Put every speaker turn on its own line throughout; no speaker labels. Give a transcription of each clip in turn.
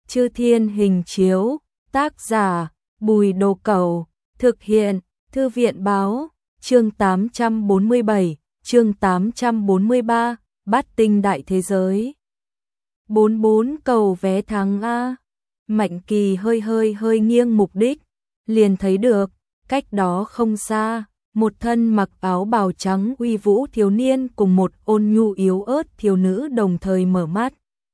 Chư Thiên Hình Chiếu, tác giả Bùi Đồ Cẩu, thực hiện Thư viện Báo, chương 847, chương 843, Bát Tinh Đại Thế Giới. 44 cầu vé tháng A. Mạnh Kỳ hơi nghiêng mục đích, liền thấy được, cách đó không xa, một thân mặc áo bào trắng uy vũ thiếu niên cùng một ôn nhu yếu ớt thiếu nữ đồng thời mở mắt.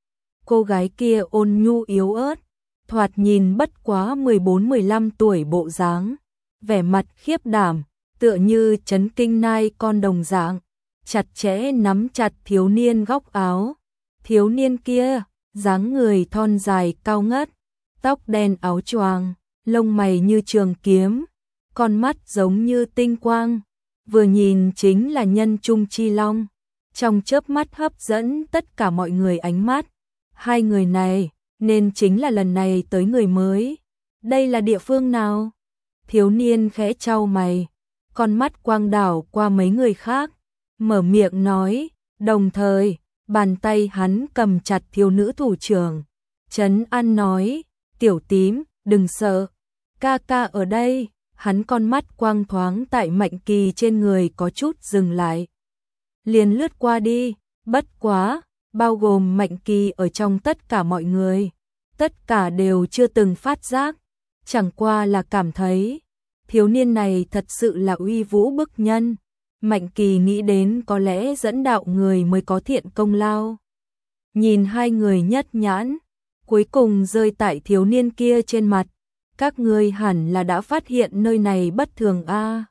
Cô gái kia ôn nhu yếu ớt, thoạt nhìn bất quá 14-15 tuổi bộ dáng, vẻ mặt khiếp đảm, tựa như chấn kinh nai con đồng dạng, chặt chẽ nắm chặt thiếu niên góc áo. Thiếu niên kia, dáng người thon dài cao ngất, tóc đen áo choàng, lông mày như trường kiếm, con mắt giống như tinh quang, vừa nhìn chính là nhân trung chi long, trong chớp mắt hấp dẫn tất cả mọi người ánh mắt. Hai người này, nên chính là lần này tới người mới. Đây là địa phương nào? Thiếu niên khẽ chau mày, con mắt quang đảo qua mấy người khác, mở miệng nói, đồng thời, bàn tay hắn cầm chặt thiếu nữ thủ trưởng, trấn an nói, tiểu tím, đừng sợ, ca ca ở đây. Hắn con mắt quang thoáng tại Mạnh Kỳ trên người có chút dừng lại, liền lướt qua đi, bất quá, bao gồm Mạnh Kỳ ở trong tất cả mọi người, tất cả đều chưa từng phát giác, chẳng qua là cảm thấy, thiếu niên này thật sự là uy vũ bức nhân. Mạnh Kỳ nghĩ đến có lẽ dẫn đạo người mới có thiện công lao. Nhìn hai người nhất nhãn, cuối cùng rơi tại thiếu niên kia trên mặt. Các ngươi hẳn là đã phát hiện nơi này bất thường a.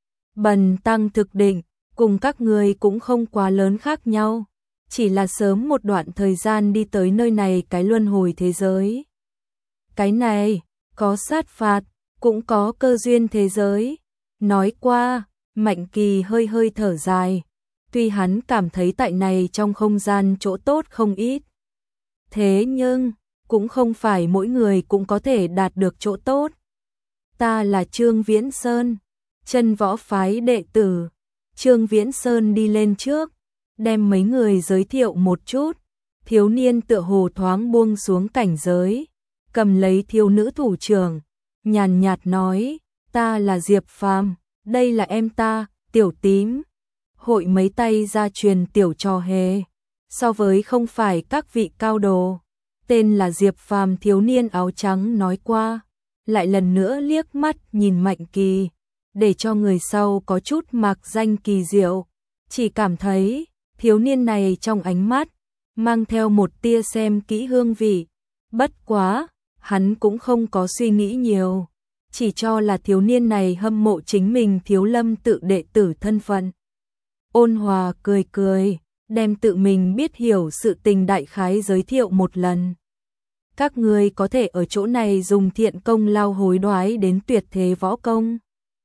Bần tăng thực định, cùng các ngươi cũng không quá lớn khác nhau, chỉ là sớm một đoạn thời gian đi tới nơi này cái luân hồi thế giới. Cái này, có sát phạt, cũng có cơ duyên thế giới. Nói qua, Mạnh Kỳ hơi thở dài, tuy hắn cảm thấy tại này trong không gian chỗ tốt không ít. Thế nhưng, cũng không phải mỗi người cũng có thể đạt được chỗ tốt. Ta là Trương Viễn Sơn, chân võ phái đệ tử. Trương Viễn Sơn đi lên trước, đem mấy người giới thiệu một chút. Thiếu niên tựa hồ thoáng buông xuống cảnh giới, cầm lấy thiếu nữ thủ trưởng, nhàn nhạt nói, ta là Diệp Phàm, đây là em ta, Tiểu Tím. Hội mấy tay ra truyền tiểu trò hề, so với không phải các vị cao đồ. Tên là Diệp Phàm thiếu niên áo trắng nói qua, lại lần nữa liếc mắt nhìn Mạnh Kỳ, để cho người sau có chút mạc danh kỳ diệu, chỉ cảm thấy thiếu niên này trong ánh mắt mang theo một tia xem kỹ hương vị. Bất quá, hắn cũng không có suy nghĩ nhiều, chỉ cho là thiếu niên này hâm mộ chính mình Thiếu Lâm tự đệ tử thân phận. Ôn hòa cười, đem tự mình biết hiểu sự tình đại khái giới thiệu một lần. Các ngươi có thể ở chỗ này dùng thiện công lao hối đoái đến tuyệt thế võ công,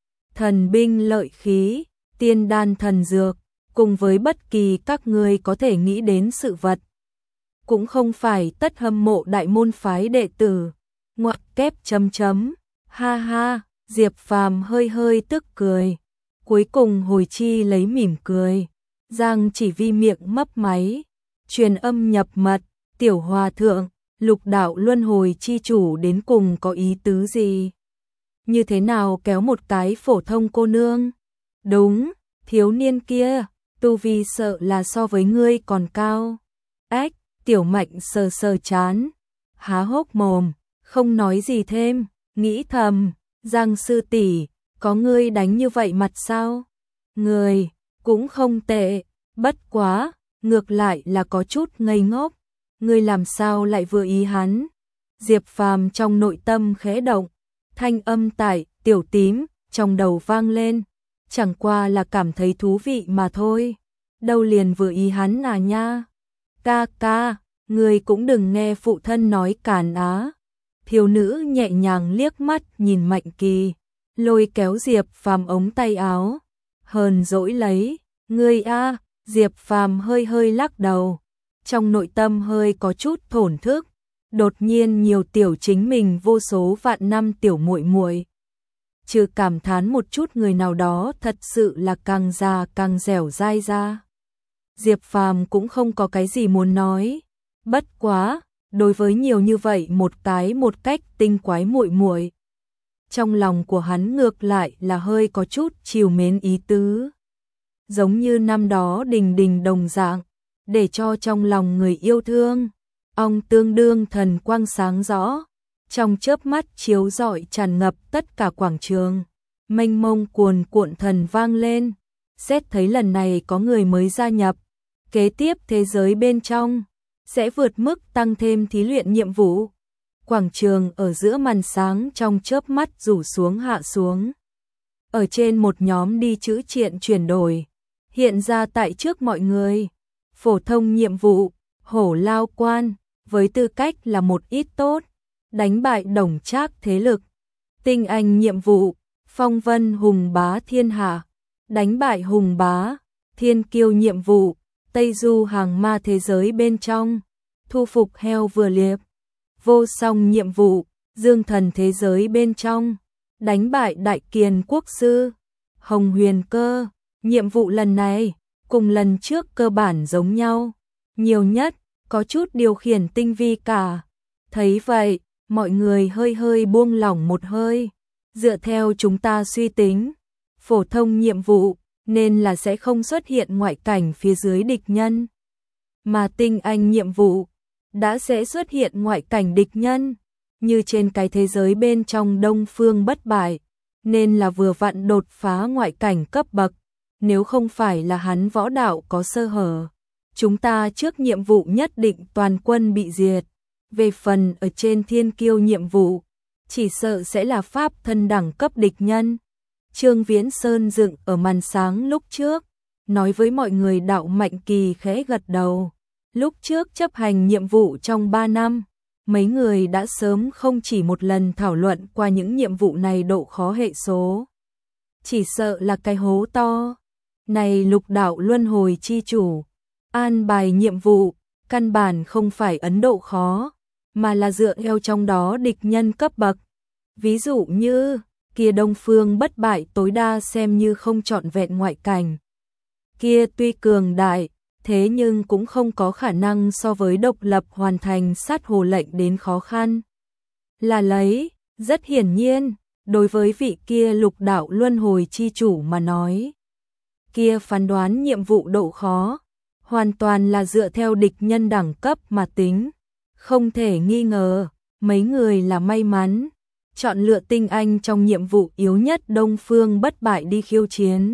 thần binh lợi khí, tiên đan thần dược, cùng với bất kỳ các ngươi có thể nghĩ đến sự vật. Cũng không phải tất hâm mộ đại môn phái đệ tử. Ngoặc kép chấm. Ha ha, Diệp Phàm hơi tức cười. Cuối cùng hồi chi lấy mỉm cười. Giang chỉ vi miệng mấp máy. Truyền âm nhập mật, tiểu hòa thượng, lục đạo luân hồi chi chủ đến cùng có ý tứ gì? Như thế nào kéo một cái phổ thông cô nương? Đúng, thiếu niên kia, tu vi sợ là so với ngươi còn cao. Ách, Tiểu Mạnh sờ chán, há hốc mồm, không nói gì thêm, nghĩ thầm, Giang sư tỷ, có ngươi đánh như vậy mặt sao? Người, cũng không tệ, bất quá, ngược lại là có chút ngây ngốc, ngươi làm sao lại vừa ý hắn? Diệp Phàm trong nội tâm khẽ động, thanh âm tại Tiểu Tím trong đầu vang lên, chẳng qua là cảm thấy thú vị mà thôi, đâu liền vừa ý hắn à nha. Ca, người cũng đừng nghe phụ thân nói càn á. Thiếu nữ nhẹ nhàng liếc mắt nhìn Mạnh Kỳ, lôi kéo Diệp Phàm ống tay áo, hờn dỗi lấy, ngươi a. Diệp Phàm hơi lắc đầu, trong nội tâm hơi có chút thổn thức, đột nhiên nhiều tiểu chính mình vô số vạn năm tiểu muội muội. Trừ cảm thán một chút người nào đó thật sự là càng già càng dẻo dai ra. Diệp Phàm cũng không có cái gì muốn nói, bất quá, đối với nhiều như vậy một cách tinh quái muội muội. Trong lòng của hắn ngược lại là hơi có chút trìu mến ý tứ. Giống như năm đó Đình Đình đồng dạng, để cho trong lòng người yêu thương, ong tương đương thần quang sáng rõ, trong chớp mắt chiếu rọi tràn ngập tất cả quảng trường, mênh mông cuồn cuộn thần vang lên. Xét thấy lần này có người mới gia nhập, kế tiếp thế giới bên trong sẽ vượt mức tăng thêm thí luyện nhiệm vụ. Quảng trường ở giữa màn sáng trong chớp mắt rủ xuống hạ xuống. Ở trên một nhóm đi chữ triện chuyển đổi, hiện ra tại trước mọi người. Phổ thông nhiệm vụ, hổ lao quan, với tư cách là một ít tốt, đánh bại Đồng Trác thế lực. Tinh anh nhiệm vụ, phong vân hùng bá thiên hạ, đánh bại hùng bá. Thiên kiêu nhiệm vụ, Tây du hàng ma thế giới bên trong, thu phục heo vừa liệp. Vô song nhiệm vụ, dương thần thế giới bên trong, đánh bại đại kiền quốc sư. Hồng huyền cơ, nhiệm vụ lần này cùng lần trước cơ bản giống nhau, nhiều nhất có chút điều khiển tinh vi cả. Thấy vậy, mọi người hơi buông lỏng một hơi. Dựa theo chúng ta suy tính, phổ thông nhiệm vụ nên là sẽ không xuất hiện ngoại cảnh phía dưới địch nhân, mà tinh anh nhiệm vụ đã sẽ xuất hiện ngoại cảnh địch nhân, như trên cái thế giới bên trong Đông Phương bất bại, nên là vừa vặn đột phá ngoại cảnh cấp bậc. Nếu không phải là hắn võ đạo có sơ hở, chúng ta trước nhiệm vụ nhất định toàn quân bị diệt. Về phần ở trên thiên kiêu nhiệm vụ, chỉ sợ sẽ là pháp thân đẳng cấp địch nhân. Trương Viễn Sơn dựng ở màn sáng lúc trước, nói với mọi người. Đạo Mạnh Kỳ khẽ gật đầu. Lúc trước chấp hành nhiệm vụ trong 3 năm, mấy người đã sớm không chỉ một lần thảo luận qua những nhiệm vụ này độ khó hệ số. Chỉ sợ là cái hố to. Này Lục Đạo Luân Hồi chi chủ, an bài nhiệm vụ, căn bản không phải ấn độ khó, mà là dựa theo trong đó địch nhân cấp bậc. Ví dụ như, kia Đông Phương bất bại tối đa xem như không trọn vẹn ngoại cảnh. Kia tuy cường đại, thế nhưng cũng không có khả năng so với độc lập hoàn thành sát hồ lệnh đến khó khăn. Là lấy, rất hiển nhiên, đối với vị kia Lục Đạo Luân Hồi chi chủ mà nói, kia phán đoán nhiệm vụ độ khó, hoàn toàn là dựa theo địch nhân đẳng cấp mà tính. Không thể nghi ngờ, mấy người là may mắn, chọn lựa tinh anh trong nhiệm vụ yếu nhất Đông Phương bất bại đi khiêu chiến,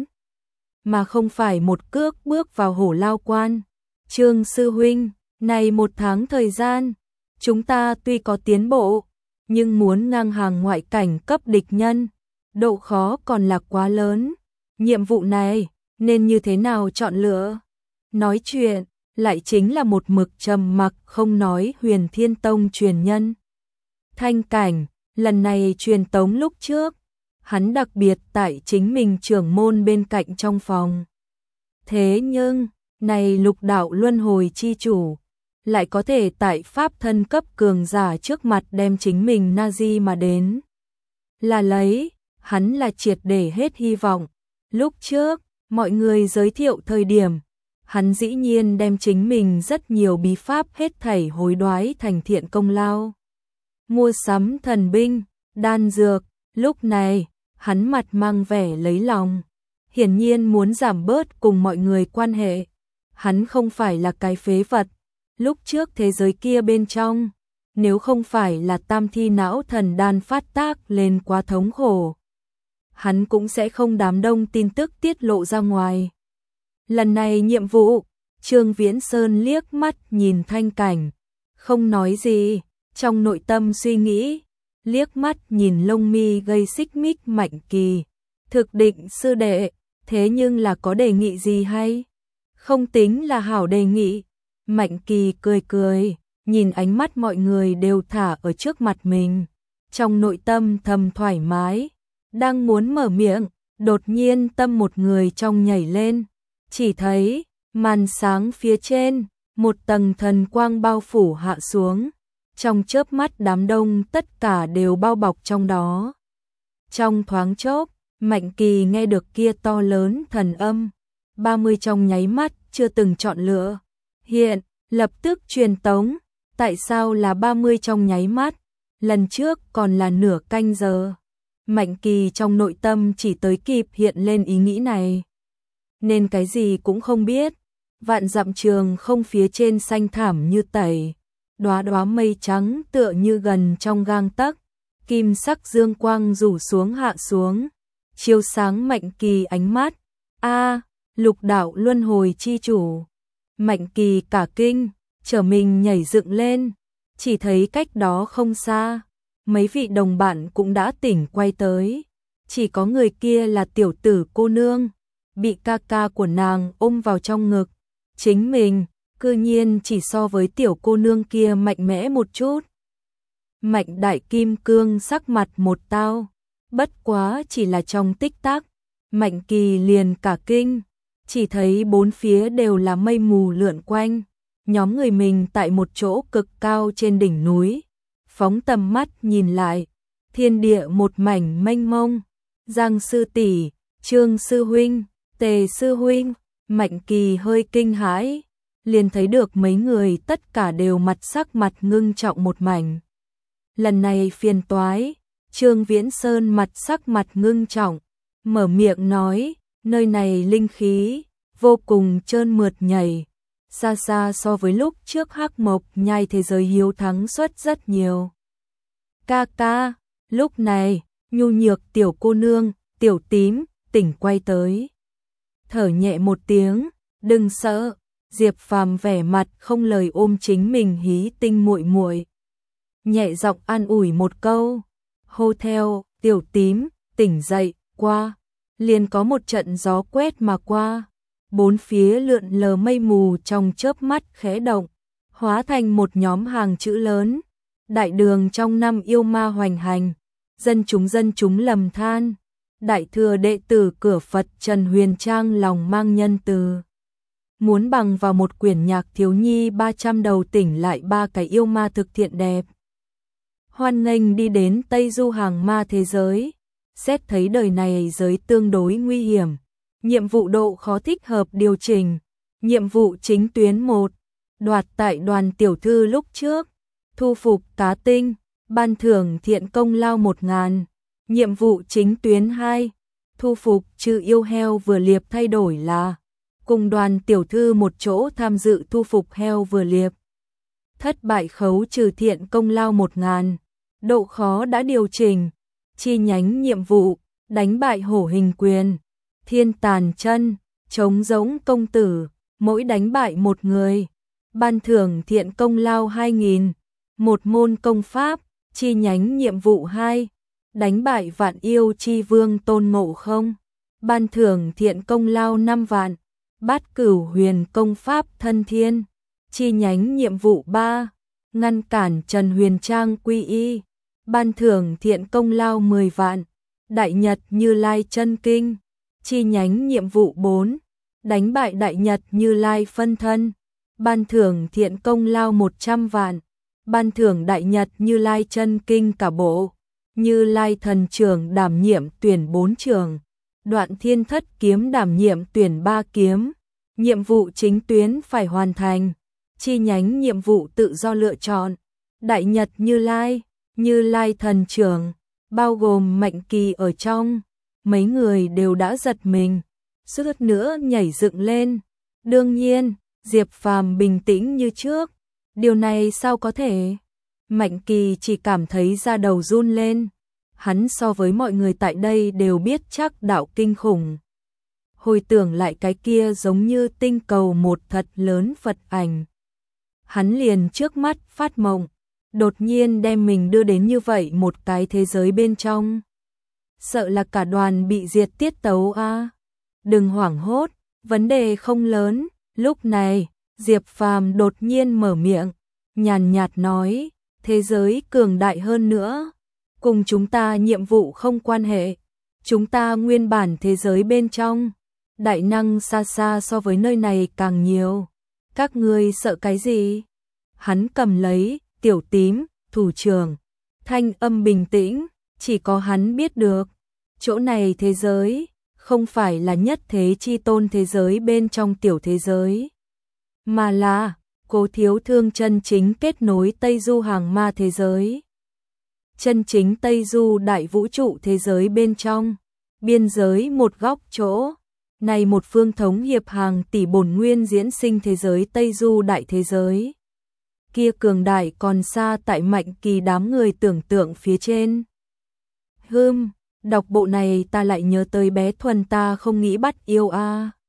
mà không phải một cước bước vào hổ lao quan. Trương sư huynh, này 1 tháng thời gian, chúng ta tuy có tiến bộ, nhưng muốn ngang hàng ngoại cảnh cấp địch nhân, độ khó còn là quá lớn. Nhiệm vụ này, nên như thế nào chọn lựa? Nói chuyện, lại chính là một mực trầm mặc không nói Huyền Thiên Tông truyền nhân. Thanh Cảnh, lần này truyền tống lúc trước, hắn đặc biệt tại chính mình trưởng môn bên cạnh trong phòng. Thế nhưng, này Lục Đạo Luân Hồi chi chủ, lại có thể tại pháp thân cấp cường giả trước mặt đem chính mình Nazi mà đến. Là lấy, hắn là triệt để hết hy vọng. Lúc trước, mọi người giới thiệu thời điểm, hắn dĩ nhiên đem chính mình rất nhiều bí pháp hết thảy hối đoái thành thiện công lao. Mua sắm thần binh, đan dược, lúc này, hắn mặt mang vẻ lấy lòng. Hiển nhiên muốn giảm bớt cùng mọi người quan hệ. Hắn không phải là cái phế vật. Lúc trước thế giới kia bên trong, nếu không phải là tam thi não thần đan phát tác lên quá thống khổ, hắn cũng sẽ không đám đông tin tức tiết lộ ra ngoài. Lần này nhiệm vụ, Trương Viễn Sơn liếc mắt nhìn Thanh Cảnh, không nói gì, trong nội tâm suy nghĩ, liếc mắt nhìn lông mi gây xích mích Mạnh Kỳ. Thực định sư đệ, thế nhưng là có đề nghị gì hay? Không tính là hảo đề nghị. Mạnh Kỳ cười cười, nhìn ánh mắt mọi người đều thả ở trước mặt mình. Trong nội tâm thầm thoải mái, đang muốn mở miệng, đột nhiên tâm một người trong nhảy lên. Chỉ thấy, màn sáng phía trên, một tầng thần quang bao phủ hạ xuống. Trong chớp mắt đám đông tất cả đều bao bọc trong đó. Trong thoáng chốc, Mạnh Kỳ nghe được kia to lớn thần âm. 30 trong nháy mắt chưa từng chọn lựa. Hiện, lập tức truyền tống. Tại sao là 30 trong nháy mắt? Lần trước còn là nửa canh giờ. Mạnh Kỳ trong nội tâm chỉ tới kịp hiện lên ý nghĩ này. Nên cái gì cũng không biết. Vạn dặm trường không phía trên xanh thảm như tẩy. Đóa đóa mây trắng tựa như gần trong gang tấc. Kim sắc dương quang rủ xuống hạ xuống. Chiếu sáng Mạnh Kỳ ánh mắt. Lục đạo luân hồi chi chủ. Mạnh Kỳ cả kinh, trở mình nhảy dựng lên. Chỉ thấy cách đó không xa. Mấy vị đồng bạn cũng đã tỉnh quay tới. Chỉ có người kia là tiểu tử cô nương. Bị ca ca của nàng ôm vào trong ngực. Chính mình, cư nhiên chỉ so với tiểu cô nương kia mạnh mẽ một chút. Mạnh đại kim cương sắc mặt một tao. Bất quá chỉ là trong tích tắc. Mạnh Kỳ liền cả kinh. Chỉ thấy bốn phía đều là mây mù lượn quanh. Nhóm người mình tại một chỗ cực cao trên đỉnh núi. Phóng tầm mắt nhìn lại. Thiên địa một mảnh mênh mông. Giang sư tỷ, Trương sư huynh, Tề sư huynh. Mạnh Kỳ hơi kinh hãi. Liền thấy được mấy người tất cả đều sắc mặt ngưng trọng một mảnh. Lần này phiền toái. Trương Viễn Sơn sắc mặt ngưng trọng. Mở miệng nói, nơi này linh khí vô cùng trơn mượt nhảy, xa xa so với lúc trước Hắc Mộc Nhai thế giới hiếu thắng suất rất nhiều. Ca ca, lúc này, nhu nhược tiểu cô nương, tiểu tím, tỉnh quay tới. Thở nhẹ một tiếng, đừng sợ, Diệp Phàm vẻ mặt không lời ôm chính mình hí tinh muội muội. Nhẹ giọng an ủi một câu, hô theo, tiểu tím, tỉnh dậy, qua. Liền có một trận gió quét mà qua. Bốn phía lượn lờ mây mù trong chớp mắt khẽ động, hóa thành một nhóm hàng chữ lớn. Đại đường trong năm yêu ma hoành hành, dân chúng lầm than. Đại thừa đệ tử cửa Phật Trần Huyền Trang lòng mang nhân từ. Muốn bằng vào một quyển nhạc thiếu nhi 300 đầu tỉnh lại ba cái yêu ma thực thiện đẹp. Hoan nghênh đi đến Tây Du hàng ma thế giới. Xét thấy đời này giới tương đối nguy hiểm. Nhiệm vụ độ khó thích hợp điều chỉnh. Nhiệm vụ chính tuyến 1. Đoạt tại đoàn tiểu thư lúc trước. Thu phục cá tinh. Ban thưởng thiện công lao 1000. Nhiệm vụ chính tuyến 2. Thu phục trừ yêu heo vừa liệp thay đổi là. Cùng đoàn tiểu thư một chỗ tham dự thu phục heo vừa liệp. Thất bại khấu trừ thiện công lao 1000. Độ khó đã điều chỉnh. Chi nhánh nhiệm vụ, đánh bại hổ hình quyền, thiên tàn chân, chống giống công tử, mỗi đánh bại một người. Ban thưởng thiện công lao 2000, một môn công pháp, chi nhánh nhiệm vụ 2, đánh bại vạn yêu chi vương Tôn Ngộ Không. Ban thưởng thiện công lao 5 vạn, bát cửu huyền công pháp thân thiên, chi nhánh nhiệm vụ 3, ngăn cản Trần Huyền Trang quy y. Ban thưởng thiện công lao 10 vạn, Đại Nhật Như Lai chân kinh, chi nhánh nhiệm vụ 4, đánh bại Đại Nhật Như Lai phân thân. Ban thưởng thiện công lao 100 vạn, ban thưởng Đại Nhật Như Lai chân kinh cả bộ, Như Lai thần trưởng đảm nhiệm tuyển 4 trường, Đoạn Thiên Thất kiếm đảm nhiệm tuyển 3 kiếm. Nhiệm vụ chính tuyến phải hoàn thành, chi nhánh nhiệm vụ tự do lựa chọn, Đại Nhật Như Lai thần trưởng, bao gồm Mạnh Kỳ ở trong. Mấy người đều đã giật mình, suýt nữa nhảy dựng lên. Đương nhiên, Diệp Phàm bình tĩnh như trước. Điều này sao có thể? Mạnh Kỳ chỉ cảm thấy da đầu run lên. Hắn so với mọi người tại đây đều biết chắc đạo kinh khủng. Hồi tưởng lại cái kia giống như tinh cầu một thật lớn Phật ảnh. Hắn liền trước mắt phát mộng. Đột nhiên đem mình đưa đến như vậy một cái thế giới bên trong. Sợ là cả đoàn bị diệt tiết tấu a. Đừng hoảng hốt, vấn đề không lớn. Lúc này, Diệp Phàm đột nhiên mở miệng, nhàn nhạt nói, thế giới cường đại hơn nữa. Cùng chúng ta nhiệm vụ không quan hệ. Chúng ta nguyên bản thế giới bên trong. Đại năng xa xa so với nơi này càng nhiều. Các ngươi sợ cái gì? Hắn cầm lấy tiểu tím, thủ trưởng, thanh âm bình tĩnh, chỉ có hắn biết được. Chỗ này thế giới, không phải là nhất thế chi tôn thế giới bên trong tiểu thế giới, mà là Cố Thiếu Thương chân chính kết nối Tây Du hàng ma thế giới. Chân chính Tây Du đại vũ trụ thế giới bên trong, biên giới một góc chỗ. Này một phương thống hiệp hàng tỷ bổn nguyên diễn sinh thế giới Tây Du đại thế giới. Kia cường đại còn xa tại Mạnh Kỳ đám người tưởng tượng phía trên. Đọc bộ này ta lại nhớ tới bé Thuần ta không nghĩ bắt yêu a.